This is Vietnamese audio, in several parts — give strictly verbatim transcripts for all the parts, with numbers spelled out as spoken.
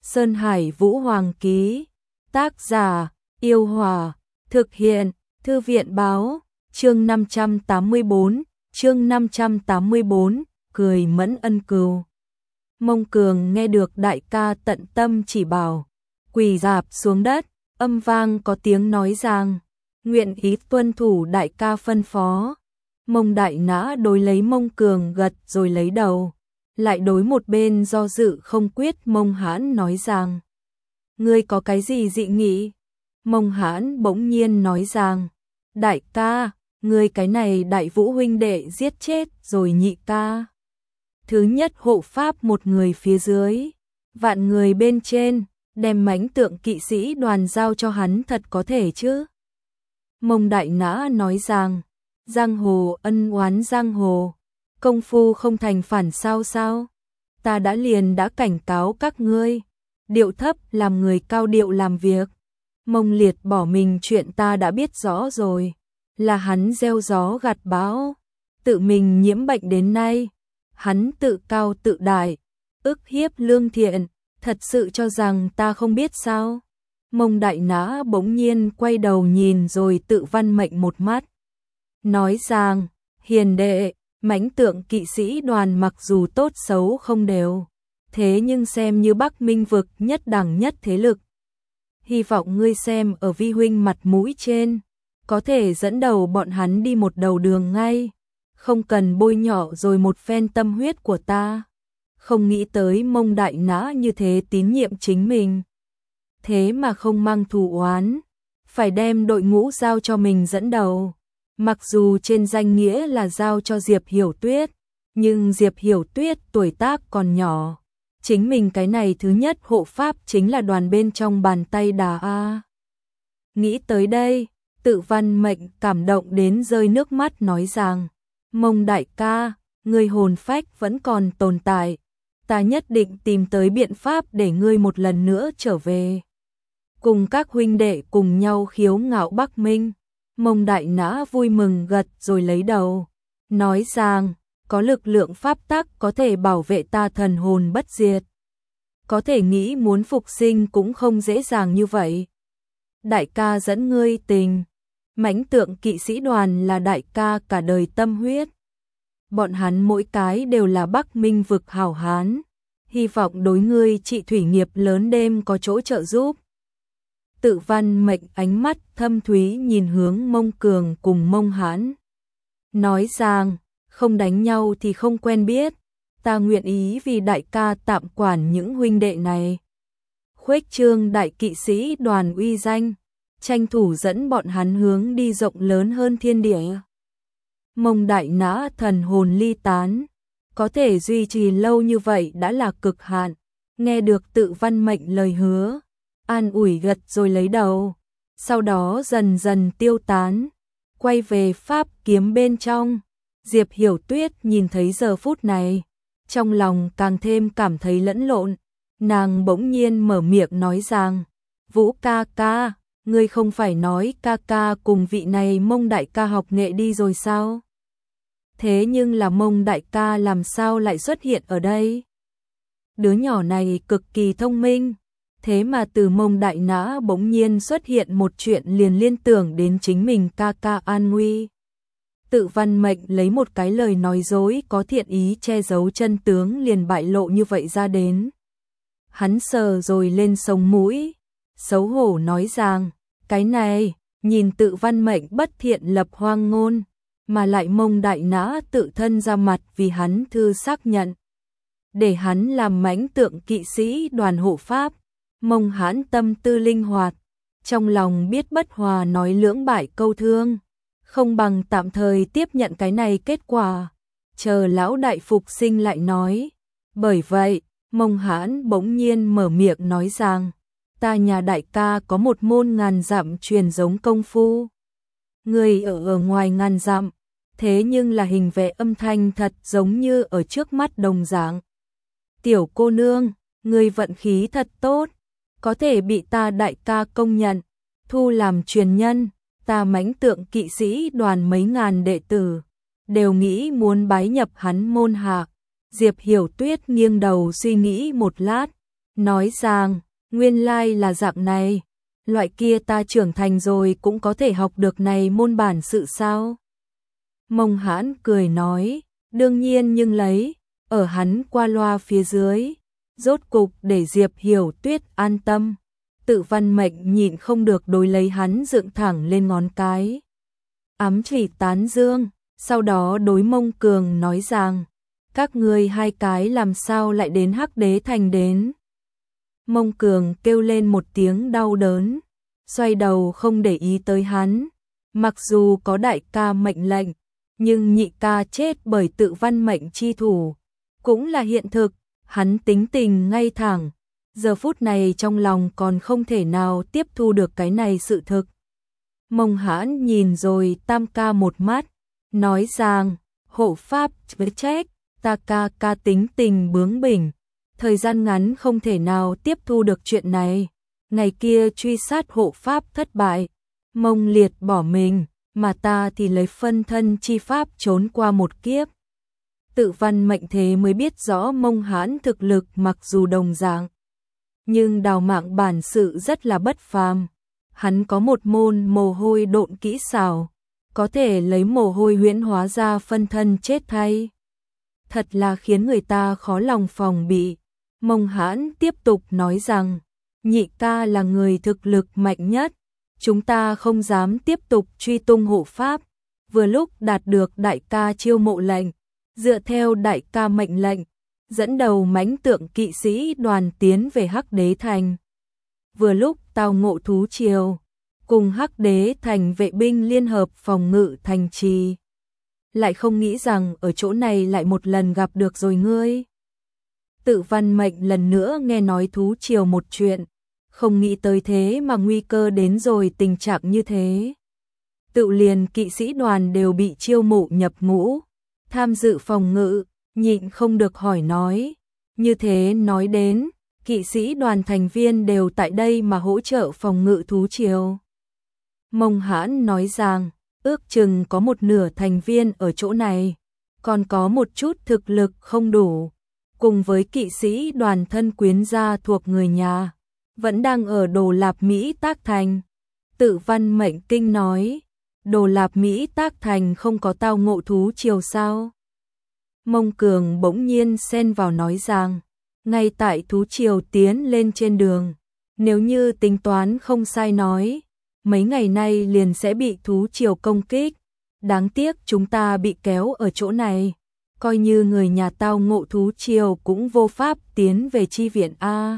Sơn Hải Vũ Hoàng ký. Tác giả, Yêu Hòa. Thực hiện, Thư viện báo. Chương năm trăm tám mươi tư, chương năm trăm tám mươi tư, cười mẫn ân cừu. Mông Cường nghe được đại ca tận tâm chỉ bảo, quỳ rạp xuống đất, âm vang có tiếng nói rằng, nguyện ý tuân thủ đại ca phân phó. Mông Đại Nã đối lấy Mông Cường gật rồi lấy đầu, lại đối một bên do dự không quyết Mông Hãn nói rằng, ngươi có cái gì dị nghị? Mông Hãn bỗng nhiên nói rằng, đại ca, ngươi cái này đại vũ huynh đệ giết chết rồi nhị ca. Thứ nhất hộ pháp một người phía dưới, vạn người bên trên, đem mãnh tượng kỵ sĩ đoàn giao cho hắn thật có thể chứ? Mông Đại Nã nói rằng, giang hồ ân oán giang hồ, công phu không thành phản sao sao? Ta đã liền đã cảnh cáo các ngươi, điệu thấp làm người cao điệu làm việc. Mông Liệt bỏ mình chuyện ta đã biết rõ rồi, là hắn gieo gió gặt bão, tự mình nhiễm bệnh đến nay. Hắn tự cao tự đại, ức hiếp lương thiện, thật sự cho rằng ta không biết sao? Mông Đại Nã bỗng nhiên quay đầu nhìn rồi tự văn mệnh một mắt, nói rằng, hiền đệ, mãnh tượng kỵ sĩ đoàn mặc dù tốt xấu không đều, thế nhưng xem như Bắc Minh vực nhất đẳng nhất thế lực. Hy vọng ngươi xem ở vi huynh mặt mũi trên, có thể dẫn đầu bọn hắn đi một đầu đường ngay, không cần bôi nhọ rồi một phen tâm huyết của ta. Không nghĩ tới Mông Đại Nã như thế tín nhiệm chính mình, thế mà không mang thù oán, phải đem đội ngũ giao cho mình dẫn đầu. Mặc dù trên danh nghĩa là giao cho Diệp Hiểu Tuyết, nhưng Diệp Hiểu Tuyết tuổi tác còn nhỏ, chính mình cái này thứ nhất hộ pháp chính là đoàn bên trong bàn tay đà a. Nghĩ tới đây, tự văn mệnh cảm động đến rơi nước mắt nói rằng, Mông đại ca, ngươi hồn phách vẫn còn tồn tại, ta nhất định tìm tới biện pháp để ngươi một lần nữa trở về, cùng các huynh đệ cùng nhau khiếu ngạo Bắc Minh. Mông Đại Nã vui mừng gật rồi lấy đầu, nói rằng, có lực lượng pháp tắc có thể bảo vệ ta thần hồn bất diệt. Có thể nghĩ muốn phục sinh cũng không dễ dàng như vậy. Đại ca dẫn ngươi tình, mãnh tượng kỵ sĩ đoàn là đại ca cả đời tâm huyết. Bọn hắn mỗi cái đều là Bắc Minh vực hảo hán, hy vọng đối ngươi trị thủy nghiệp lớn đêm có chỗ trợ giúp. Tự văn mệnh ánh mắt thâm thúy nhìn hướng Mông Cường cùng Mông Hãn, nói rằng, không đánh nhau thì không quen biết, ta nguyện ý vì đại ca tạm quản những huynh đệ này, khuếch trương đại kỵ sĩ đoàn uy danh, tranh thủ dẫn bọn hắn hướng đi rộng lớn hơn thiên địa. Mông Đại Nã thần hồn ly tán, có thể duy trì lâu như vậy đã là cực hạn, nghe được tự văn mệnh lời hứa, an ủi gật rồi lấy đầu, sau đó dần dần tiêu tán, quay về pháp kiếm bên trong. Diệp Hiểu Tuyết nhìn thấy giờ phút này, trong lòng càng thêm cảm thấy lẫn lộn, nàng bỗng nhiên mở miệng nói rằng, Vũ ca ca, ngươi không phải nói ca ca cùng vị này Mông đại ca học nghệ đi rồi sao? Thế nhưng là Mông đại ca làm sao lại xuất hiện ở đây? Đứa nhỏ này cực kỳ thông minh, thế mà từ Mông Đại Nã bỗng nhiên xuất hiện một chuyện liền liên tưởng đến chính mình ca ca an nguy. Tự văn mệnh lấy một cái lời nói dối có thiện ý che giấu chân tướng liền bại lộ như vậy ra đến. Hắn sờ rồi lên sống mũi, xấu hổ nói rằng, cái này, nhìn tự văn mệnh bất thiện lập hoang ngôn, mà lại Mông Đại Nã tự thân ra mặt vì hắn thư xác nhận, để hắn làm mãnh tượng kỵ sĩ đoàn hộ pháp. Mông Hãn tâm tư linh hoạt, trong lòng biết bất hòa nói lưỡng bại câu thương, không bằng tạm thời tiếp nhận cái này kết quả, chờ lão đại phục sinh lại nói. Bởi vậy, Mông Hãn bỗng nhiên mở miệng nói rằng, ta nhà đại ca có một môn ngàn dặm truyền giống công phu. Người ở ở ngoài ngàn dặm, thế nhưng là hình vẽ âm thanh thật giống như ở trước mắt đồng dạng. Tiểu cô nương, người vận khí thật tốt, có thể bị ta đại ca công nhận, thu làm truyền nhân. Ta mãnh tượng kỵ sĩ đoàn mấy ngàn đệ tử, đều nghĩ muốn bái nhập hắn môn hạ. Diệp Hiểu Tuyết nghiêng đầu suy nghĩ một lát, nói rằng, nguyên lai là dạng này, loại kia ta trưởng thành rồi cũng có thể học được này môn bản sự sao? Mông Hãn cười nói, đương nhiên nhưng lấy, ở hắn qua loa phía dưới, rốt cục để Diệp Hiểu Tuyết an tâm. Tự Văn Mệnh nhịn không được đối lấy hắn dựng thẳng lên ngón cái. Ám chỉ tán dương, sau đó đối Mông Cường nói rằng, các ngươi hai cái làm sao lại đến Hắc Đế Thành đến. Mông Cường kêu lên một tiếng đau đớn, xoay đầu không để ý tới hắn, mặc dù có đại ca mệnh lệnh, nhưng nhị ca chết bởi Tự Văn Mệnh chi thủ, cũng là hiện thực, hắn tính tình ngay thẳng, giờ phút này trong lòng còn không thể nào tiếp thu được cái này sự thực. Mông Hãn nhìn rồi Tam ca một mắt, nói rằng, hộ pháp với trách, ta ca ca tính tình bướng bỉnh, thời gian ngắn không thể nào tiếp thu được chuyện này. Ngày kia truy sát hộ pháp thất bại, Mông Liệt bỏ mình, mà ta thì lấy phân thân chi pháp trốn qua một kiếp. Tự Văn Mệnh thế mới biết rõ Mông Hãn thực lực mặc dù đồng dạng, nhưng đào mạng bản sự rất là bất phàm. Hắn có một môn mồ hôi độn kỹ xảo, có thể lấy mồ hôi huyễn hóa ra phân thân chết thay. Thật là khiến người ta khó lòng phòng bị. Mông Hãn tiếp tục nói rằng, nhị ca là người thực lực mạnh nhất, chúng ta không dám tiếp tục truy tung hộ pháp, vừa lúc đạt được đại ca chiêu mộ lệnh, dựa theo đại ca mệnh lệnh, dẫn đầu mãnh tượng kỵ sĩ đoàn tiến về Hắc Đế Thành. Vừa lúc tao ngộ thú triều, cùng Hắc Đế Thành vệ binh liên hợp phòng ngự thành trì. Lại không nghĩ rằng ở chỗ này lại một lần gặp được rồi ngươi. Tự Văn Mệnh lần nữa nghe nói thú triều một chuyện, không nghĩ tới thế mà nguy cơ đến rồi tình trạng như thế. Tự liền kỵ sĩ đoàn đều bị chiêu mộ nhập ngũ, tham dự phòng ngự, nhịn không được hỏi nói. Như thế nói đến, kỵ sĩ đoàn thành viên đều tại đây mà hỗ trợ phòng ngự thú triều. Mông Hãn nói rằng, ước chừng có một nửa thành viên ở chỗ này, còn có một chút thực lực không đủ, cùng với kỵ sĩ đoàn thân quyến gia thuộc người nhà, vẫn đang ở Đồ Lạp Mỹ Tác Thành. Tự Văn Mệnh kinh nói, Đồ Lạp Mỹ Tác Thành không có tao ngộ thú triều sao? Mông Cường bỗng nhiên xen vào nói rằng, ngay tại thú triều tiến lên trên đường, nếu như tính toán không sai nói, mấy ngày nay liền sẽ bị thú triều công kích, đáng tiếc chúng ta bị kéo ở chỗ này, coi như người nhà tao ngộ thú triều cũng vô pháp tiến về chi viện a.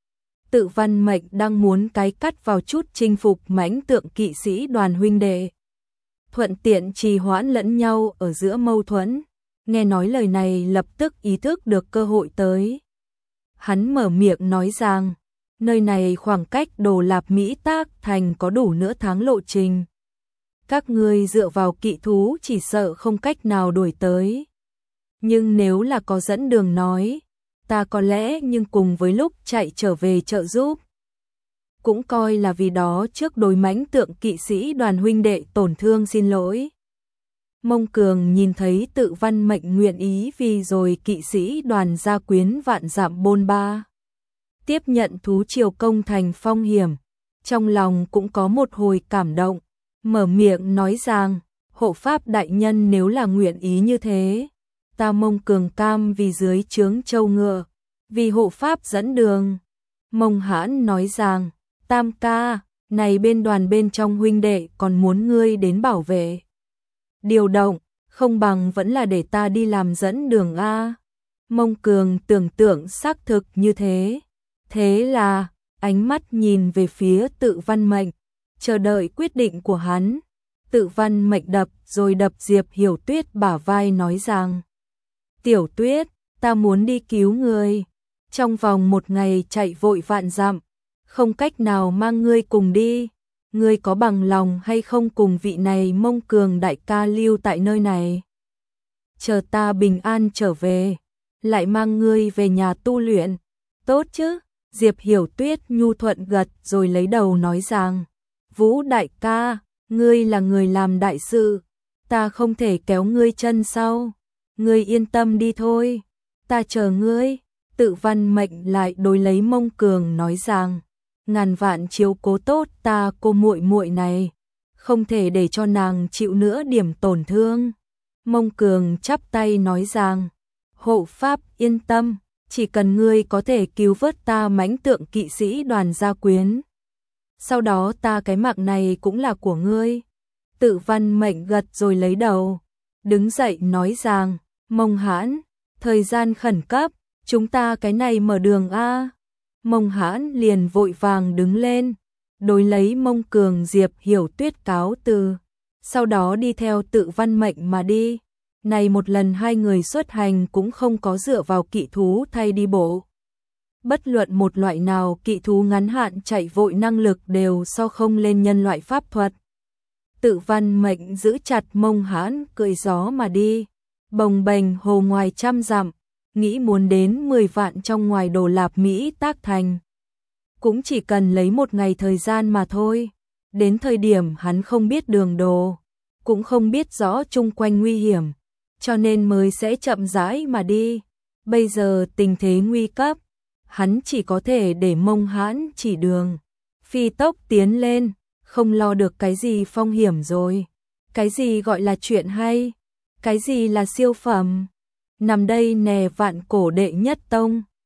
Tự Văn Mệnh đang muốn cái cắt vào chút chinh phục mãnh tượng kỵ sĩ đoàn huynh đệ, thuận tiện trì hoãn lẫn nhau ở giữa mâu thuẫn. Nghe nói lời này lập tức ý thức được cơ hội tới. Hắn mở miệng nói rằng, nơi này khoảng cách Đồ Lạp Mỹ Tác Thành có đủ nửa tháng lộ trình. Các ngươi dựa vào kỵ thú chỉ sợ không cách nào đuổi tới. Nhưng nếu là có dẫn đường nói, ta có lẽ nhưng cùng với lúc chạy trở về trợ giúp. Cũng coi là vì đó trước đối mãnh tượng kỵ sĩ đoàn huynh đệ tổn thương xin lỗi. Mông Cường nhìn thấy Tự Văn Mệnh nguyện ý vì rồi kỵ sĩ đoàn gia quyến vạn dặm bôn ba, tiếp nhận thú triều công thành phong hiểm, trong lòng cũng có một hồi cảm động, mở miệng nói rằng, hộ pháp đại nhân nếu là nguyện ý như thế, ta Mông Cường cam vì dưới trướng châu ngựa, vì hộ pháp dẫn đường. Mông Hãn nói rằng, Tam ca, này bên đoàn bên trong huynh đệ còn muốn ngươi đến bảo vệ. Điều động, không bằng vẫn là để ta đi làm dẫn đường a. Mông Cường tưởng tượng xác thực như thế. Thế là, ánh mắt nhìn về phía Tự Văn Mệnh, chờ đợi quyết định của hắn. Tự Văn Mệnh đập rồi đập Diệp Hiểu Tuyết bả vai nói rằng, Tiểu Tuyết, ta muốn đi cứu ngươi. Trong vòng một ngày chạy vội vạn dặm, không cách nào mang ngươi cùng đi. Ngươi có bằng lòng hay không cùng vị này Mông Cường đại ca lưu tại nơi này? Chờ ta bình an trở về, lại mang ngươi về nhà tu luyện. Tốt chứ? Diệp Hiểu Tuyết nhu thuận gật rồi lấy đầu nói rằng, Vũ đại ca, ngươi là người làm đại sự, ta không thể kéo ngươi chân sau. Ngươi yên tâm đi thôi, ta chờ ngươi. Tự Văn Mệnh lại đối lấy Mông Cường nói rằng, ngàn vạn chiếu cố tốt ta cô muội muội này, không thể để cho nàng chịu nữa điểm tổn thương. Mông Cường chắp tay nói rằng, hộ pháp yên tâm, chỉ cần ngươi có thể cứu vớt ta mãnh tượng kỵ sĩ Đoàn gia quyến, sau đó ta cái mạng này cũng là của ngươi. Tự Văn Mệnh gật rồi lấy đầu, đứng dậy nói rằng, Mông Hãn, thời gian khẩn cấp, chúng ta cái này mở đường a. Mông Hãn liền vội vàng đứng lên, đối lấy Mông Cường Diệp Hiểu Tuyết cáo từ, sau đó đi theo Tự Văn Mệnh mà đi. Này một lần hai người xuất hành cũng không có dựa vào kỵ thú thay đi bộ. Bất luận một loại nào kỵ thú ngắn hạn chạy vội năng lực đều so không lên nhân loại pháp thuật. Tự Văn Mệnh giữ chặt Mông Hãn cưỡi gió mà đi, bồng bềnh hồ ngoài trăm dặm, nghĩ muốn đến mười vạn trong ngoài Đồ Lạp Mỹ tác thành. Cũng chỉ cần lấy một ngày thời gian mà thôi, đến thời điểm hắn không biết đường đồ, cũng không biết rõ chung quanh nguy hiểm, cho nên mới sẽ chậm rãi mà đi. Bây giờ tình thế nguy cấp, hắn chỉ có thể để Mông Hãn chỉ đường, phi tốc tiến lên, không lo được cái gì phong hiểm rồi. Cái gì gọi là chuyện hay, cái gì là siêu phẩm. Nằm đây nè vạn cổ đệ nhất tông.